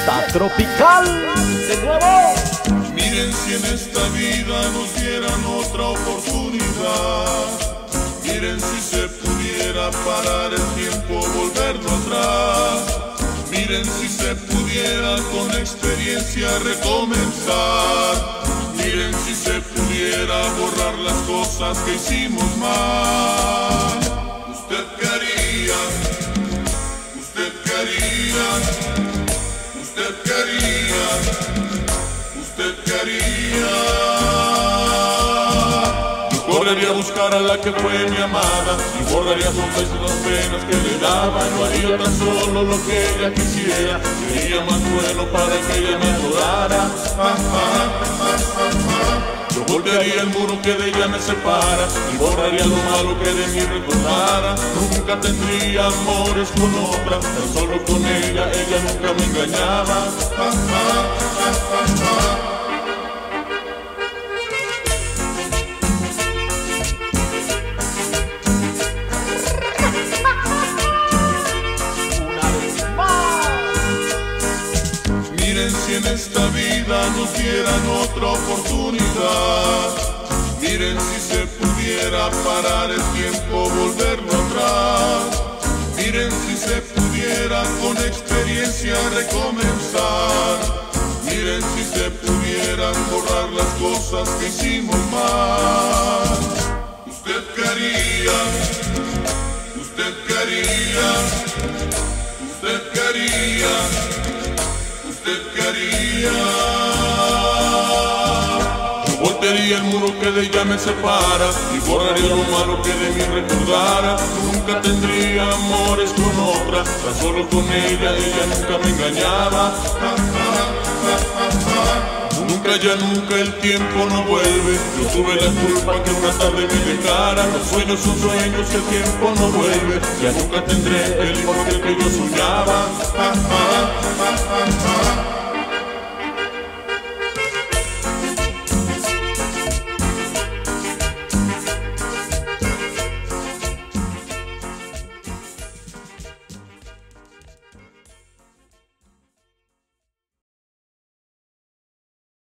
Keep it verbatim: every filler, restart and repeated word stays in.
fiesta tropical. De nuevo. Miren si en esta vida nos dieran otra oportunidad. Miren si se pudiera parar el tiempo, volverlo atrás. Miren si se pudiera con experiencia recomenzar. Miren si se pudiera borrar las cosas que hicimos mal. ¿Usted qué haría? ¿Usted qué haría? ¿Usted qué haría? ¿Usted qué haría? Correría a buscar a la que fue mi amada y borraría sonrisas las penas que le daba. No haría tan solo lo que ella quisiera, sería más bueno para que ella me adorara. Ah, ah, ah, ah, ah. Yo voltearía el muro que de ella me separa y borraría lo malo que de mí recordara. Nunca tendría amores con otra, tan solo con ella, ella nunca me engañaba. Ah, ah, ah, ah, ah. Miren si en esta vida nos dieran otra oportunidad. Miren si se pudiera parar el tiempo, volverlo atrás. Miren si se pudiera con experiencia recomenzar. Miren si se pudieran borrar las cosas que hicimos mal. ¿Usted qué haría? ¿Usted qué haría? ¿Usted qué haría? ¿Usted qué haría? Yo voltearía el muro que de ella me separa y borraría lo malo que de mí recordara. Nunca tendría amores con otra, tan solo con ella, ella nunca me engañaba. Ah, ah, ah, ah, ah. Nunca, ya nunca el tiempo no vuelve. Yo tuve la culpa que una tarde me dejara. Los sueños son sueños, el tiempo no vuelve. Ya nunca tendré el porqué que yo soñaba. Ah, ah, ah, ah, ah.